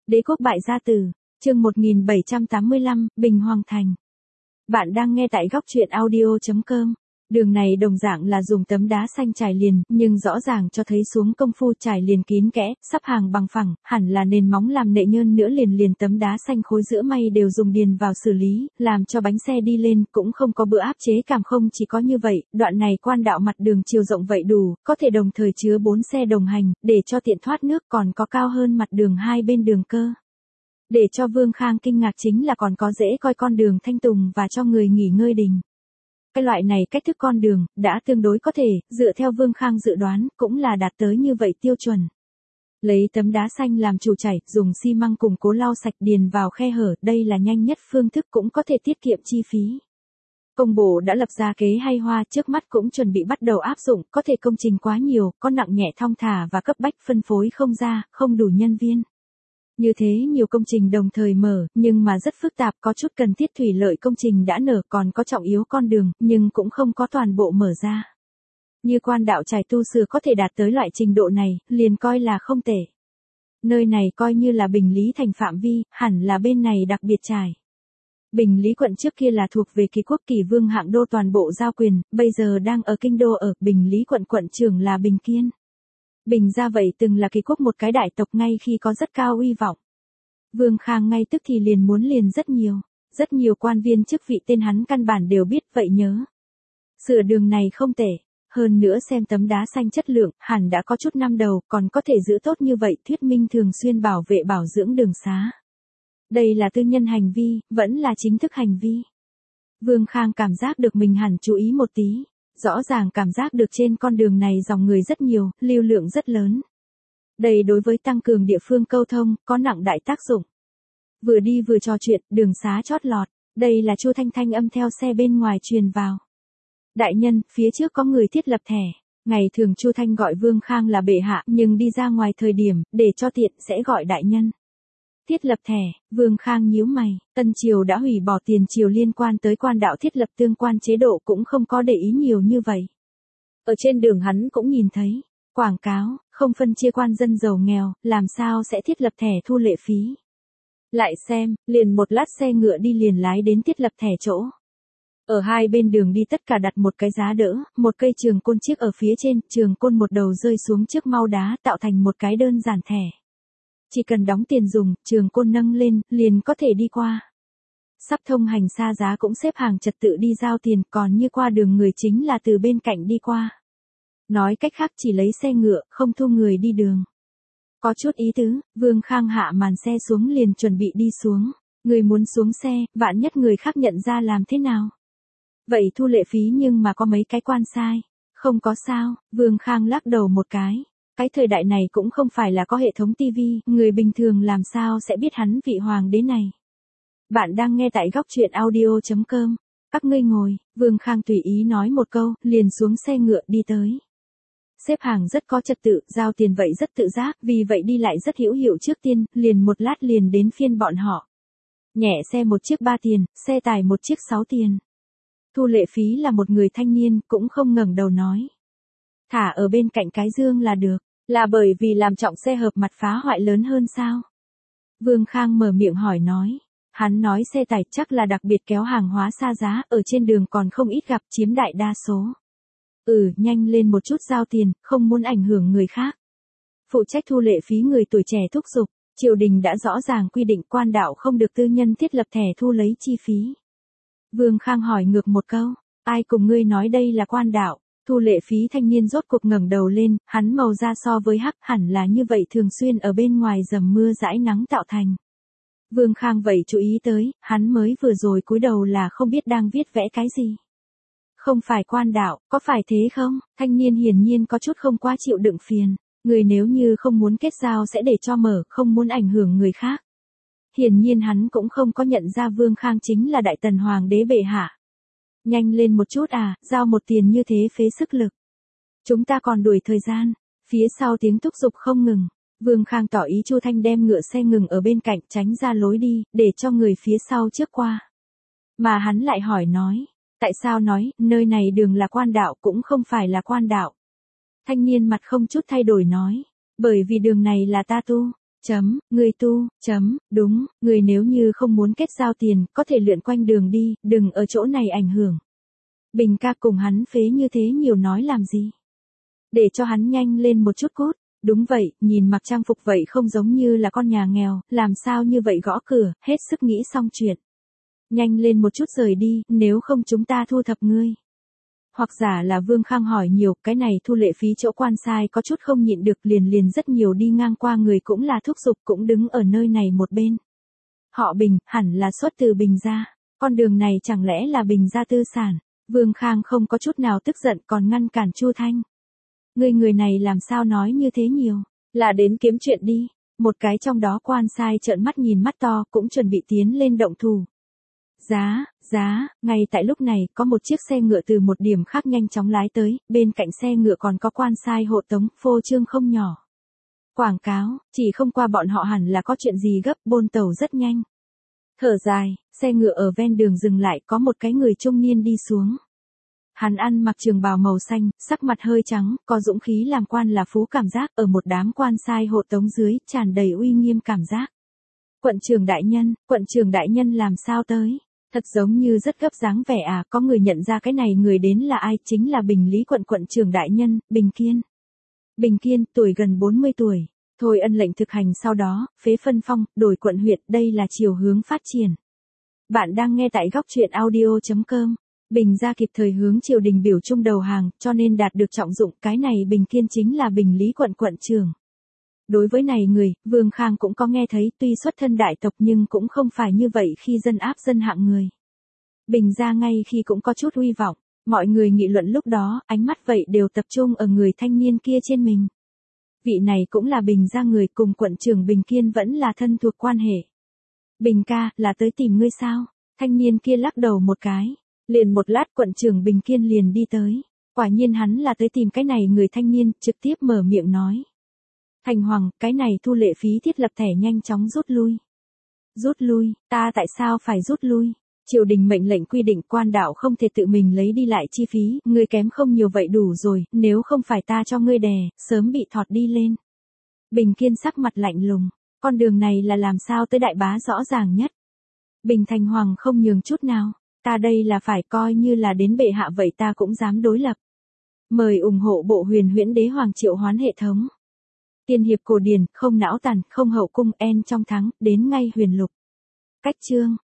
Đế quốc bại gia tử, chương 1785, Bình Hoàng Thành. Bạn đang nghe tại góc truyện audio.com. Đường này đồng dạng là dùng tấm đá xanh trải liền, nhưng rõ ràng cho thấy xuống công phu trải liền kín kẽ, sắp hàng bằng phẳng, hẳn là nền móng làm nệ nhơn nữa liền tấm đá xanh khối giữa may đều dùng điền vào xử lý, làm cho bánh xe đi lên, cũng không có bữa áp chế cảm. Không chỉ có như vậy, đoạn này quan đạo mặt đường chiều rộng vậy đủ, có thể đồng thời chứa 4 xe đồng hành, để cho tiện thoát nước, còn có cao hơn mặt đường hai bên đường cơ. Để cho Vương Khang kinh ngạc chính là còn có dễ coi con đường thanh tùng và cho người nghỉ ngơi đình. Cái loại này cách thức con đường, đã tương đối có thể, dựa theo Vương Khang dự đoán, cũng là đạt tới như vậy tiêu chuẩn. Lấy tấm đá xanh làm chủ chảy, dùng xi măng cùng cố lau sạch điền vào khe hở, đây là nhanh nhất phương thức cũng có thể tiết kiệm chi phí. Công bộ đã lập ra kế hay hoa, trước mắt cũng chuẩn bị bắt đầu áp dụng, có thể công trình quá nhiều, có nặng nhẹ thong thả và cấp bách phân phối không ra, không đủ nhân viên. Như thế nhiều công trình đồng thời mở, nhưng mà rất phức tạp, có chút cần thiết thủy lợi công trình đã nở, còn có trọng yếu con đường, nhưng cũng không có toàn bộ mở ra. Như quan đạo trải tu sửa có thể đạt tới loại trình độ này, liền coi là không tệ. Nơi này coi như là Bình Lý thành phạm vi, hẳn là bên này đặc biệt trải. Bình Lý quận trước kia là thuộc về Kỳ quốc Kỳ vương hạng đô toàn bộ giao quyền, bây giờ đang ở kinh đô ở Bình Lý quận, quận trưởng là Bình Kiên. Bình ra vậy từng là Kỳ quốc một cái đại tộc ngay khi có rất cao uy vọng. Vương Khang ngay tức thì liền muốn liền rất nhiều quan viên chức vị tên hắn căn bản đều biết vậy nhớ. Sửa đường này không tệ, hơn nữa xem tấm đá xanh chất lượng, hẳn đã có chút năm đầu, còn có thể giữ tốt như vậy, thuyết minh thường xuyên bảo vệ bảo dưỡng đường xá. Đây là tư nhân hành vi, vẫn là chính thức hành vi. Vương Khang cảm giác được mình hẳn chú ý một tí. Rõ ràng cảm giác được trên con đường này dòng người rất nhiều, lưu lượng rất lớn. Đây đối với tăng cường địa phương câu thông, có nặng đại tác dụng. Vừa đi vừa trò chuyện, đường xá chót lọt, đây là Chu Thanh thanh âm theo xe bên ngoài truyền vào. Đại nhân, phía trước có người thiết lập thẻ. Ngày thường Chu Thanh gọi Vương Khang là bệ hạ, nhưng đi ra ngoài thời điểm, để cho tiện, sẽ gọi đại nhân. Thiết lập thẻ, Vương Khang nhíu mày, Tân Triều đã hủy bỏ tiền triều liên quan tới quan đạo thiết lập tương quan chế độ, cũng không có để ý nhiều như vậy. Ở trên đường hắn cũng nhìn thấy, quảng cáo, không phân chia quan dân giàu nghèo, làm sao sẽ thiết lập thẻ thu lệ phí. Lại xem, liền một lát xe ngựa đi liền lái đến thiết lập thẻ chỗ. Ở hai bên đường đi tất cả đặt một cái giá đỡ, một cây trường côn chiếc ở phía trên, trường côn một đầu rơi xuống trước mau đá tạo thành một cái đơn giản thẻ. Chỉ cần đóng tiền dùng, trường côn nâng lên, liền có thể đi qua. Sắp thông hành xa giá cũng xếp hàng trật tự đi giao tiền, còn như qua đường người chính là từ bên cạnh đi qua. Nói cách khác chỉ lấy xe ngựa, không thu người đi đường. Có chút ý tứ, Vương Khang hạ màn xe xuống liền chuẩn bị đi xuống. Người muốn xuống xe, vạn nhất người khác nhận ra làm thế nào? Vậy thu lệ phí nhưng mà có mấy cái quan sai. Không có sao, Vương Khang lắc đầu một cái. Cái thời đại này cũng không phải là có hệ thống tivi, người bình thường làm sao sẽ biết hắn vị hoàng đế này. Bạn đang nghe tại góc truyện audio.com. Các ngươi ngồi, Vương Khang tùy ý nói một câu, liền xuống xe ngựa đi tới. Xếp hàng rất có trật tự, giao tiền vậy rất tự giác, vì vậy đi lại rất hữu hiệu trước tiên, liền một lát liền đến phiên bọn họ. Nhẹ xe một chiếc 3 tiền, xe tải một chiếc 6 tiền. Thu lệ phí là một người thanh niên, cũng không ngẩng đầu nói. Thả ở bên cạnh cái dương là được. Là bởi vì làm trọng xe hợp mặt phá hoại lớn hơn sao? Vương Khang mở miệng hỏi nói. Hắn nói xe tải chắc là đặc biệt kéo hàng hóa xa giá, ở trên đường còn không ít gặp, chiếm đại đa số. Nhanh lên một chút giao tiền, không muốn ảnh hưởng người khác. Phụ trách thu lệ phí người tuổi trẻ thúc giục, triều đình đã rõ ràng quy định quan đạo không được tư nhân thiết lập thẻ thu lấy chi phí. Vương Khang hỏi ngược một câu, ai cùng ngươi nói đây là quan đạo? Thu lệ phí thanh niên rốt cuộc ngẩng đầu lên, hắn màu da so với hắc hẳn là như vậy thường xuyên ở bên ngoài dầm mưa dãi nắng tạo thành. Vương Khang vậy chú ý tới, hắn mới vừa rồi cúi đầu là không biết đang viết vẽ cái gì. Không phải quan đạo, có phải thế không? Thanh niên hiển nhiên có chút không quá chịu đựng phiền. Người nếu như không muốn kết giao sẽ để cho mở, không muốn ảnh hưởng người khác. Hiển nhiên hắn cũng không có nhận ra Vương Khang chính là Đại Tần Hoàng đế bệ hạ. Nhanh lên một chút giao một tiền như thế phế sức lực. Chúng ta còn đuổi thời gian. Phía sau tiếng thúc giục không ngừng. Vương Khang tỏ ý Chu Thanh đem ngựa xe ngừng ở bên cạnh tránh ra lối đi, để cho người phía sau trước qua. Mà hắn lại hỏi nói. Tại sao nói, nơi này đường là quan đạo cũng không phải là quan đạo. Thanh niên mặt không chút thay đổi nói. Bởi vì đường này là ta tu. Người tu, đúng, người nếu như không muốn kết giao tiền, có thể lượn quanh đường đi, đừng ở chỗ này ảnh hưởng. Bình ca cùng hắn phế như thế nhiều nói làm gì? Để cho hắn nhanh lên một chút cút. Đúng vậy, nhìn mặc trang phục vậy không giống như là con nhà nghèo, làm sao như vậy gõ cửa, hết sức nghĩ xong chuyện. Nhanh lên một chút rời đi, nếu không chúng ta thu thập ngươi. Hoặc giả là Vương Khang hỏi nhiều, cái này thu lệ phí chỗ quan sai có chút không nhịn được liền rất nhiều đi ngang qua người cũng là thúc giục cũng đứng ở nơi này một bên. Họ Bình, hẳn là xuất từ Bình gia, con đường này chẳng lẽ là Bình gia tư sản. Vương Khang không có chút nào tức giận còn ngăn cản Chu Thanh. Người này làm sao nói như thế nhiều, là đến kiếm chuyện đi. Một cái trong đó quan sai trợn mắt nhìn mắt to cũng chuẩn bị tiến lên động thủ. Ngay tại lúc này có một chiếc xe ngựa từ một điểm khác nhanh chóng lái tới, bên cạnh xe ngựa còn có quan sai hộ tống, phô trương không nhỏ. Quảng cáo, chỉ không qua bọn họ hẳn là có chuyện gì gấp, bôn tàu rất nhanh. Thở dài, xe ngựa ở ven đường dừng lại có một cái người trung niên đi xuống. Hắn ăn mặc trường bào màu xanh, sắc mặt hơi trắng, có dũng khí làm quan là phú cảm giác ở một đám quan sai hộ tống dưới, tràn đầy uy nghiêm cảm giác. Quận trưởng đại nhân làm sao tới? Thật giống như rất gấp dáng vẻ à, có người nhận ra cái này người đến là ai, chính là Bình Lý quận trưởng đại nhân, Bình Kiên. Bình Kiên, tuổi gần 40 tuổi. Thôi ân lệnh thực hành sau đó, phế phân phong, đổi quận huyện, đây là chiều hướng phát triển. Bạn đang nghe tại góc truyện audio.com. Bình gia kịp thời hướng triều đình biểu trung đầu hàng, cho nên đạt được trọng dụng, cái này Bình Kiên chính là Bình Lý quận trưởng. Đối với này người, Vương Khang cũng có nghe thấy, tuy xuất thân đại tộc nhưng cũng không phải như vậy khi dân áp dân hạng người. Bình gia ngay khi cũng có chút uy vọng, mọi người nghị luận lúc đó, ánh mắt vậy đều tập trung ở người thanh niên kia trên mình. Vị này cũng là Bình gia người, cùng quận trưởng Bình Kiên vẫn là thân thuộc quan hệ. Bình ca, là tới tìm ngươi sao? Thanh niên kia lắc đầu một cái. Liền một lát quận trưởng Bình Kiên liền đi tới. Quả nhiên hắn là tới tìm cái này người thanh niên, trực tiếp mở miệng nói. Thành Hoàng, cái này thu lệ phí thiết lập thẻ nhanh chóng rút lui. Rút lui, ta tại sao phải rút lui? Triều đình mệnh lệnh quy định quan đạo không thể tự mình lấy đi lại chi phí, ngươi kém không nhiều vậy đủ rồi, nếu không phải ta cho ngươi đè, sớm bị thọt đi lên. Bình Kiên sắc mặt lạnh lùng, con đường này là làm sao tới đại bá rõ ràng nhất. Bình Thành Hoàng không nhường chút nào, ta đây là phải coi như là đến bệ hạ vậy ta cũng dám đối lập. Mời ủng hộ bộ Huyền Huyễn Đế Hoàng triệu hoán hệ thống. Tiên hiệp cổ điển, không não tàn, không hậu cung, en trong thắng, đến ngay huyền lục. Cách chương.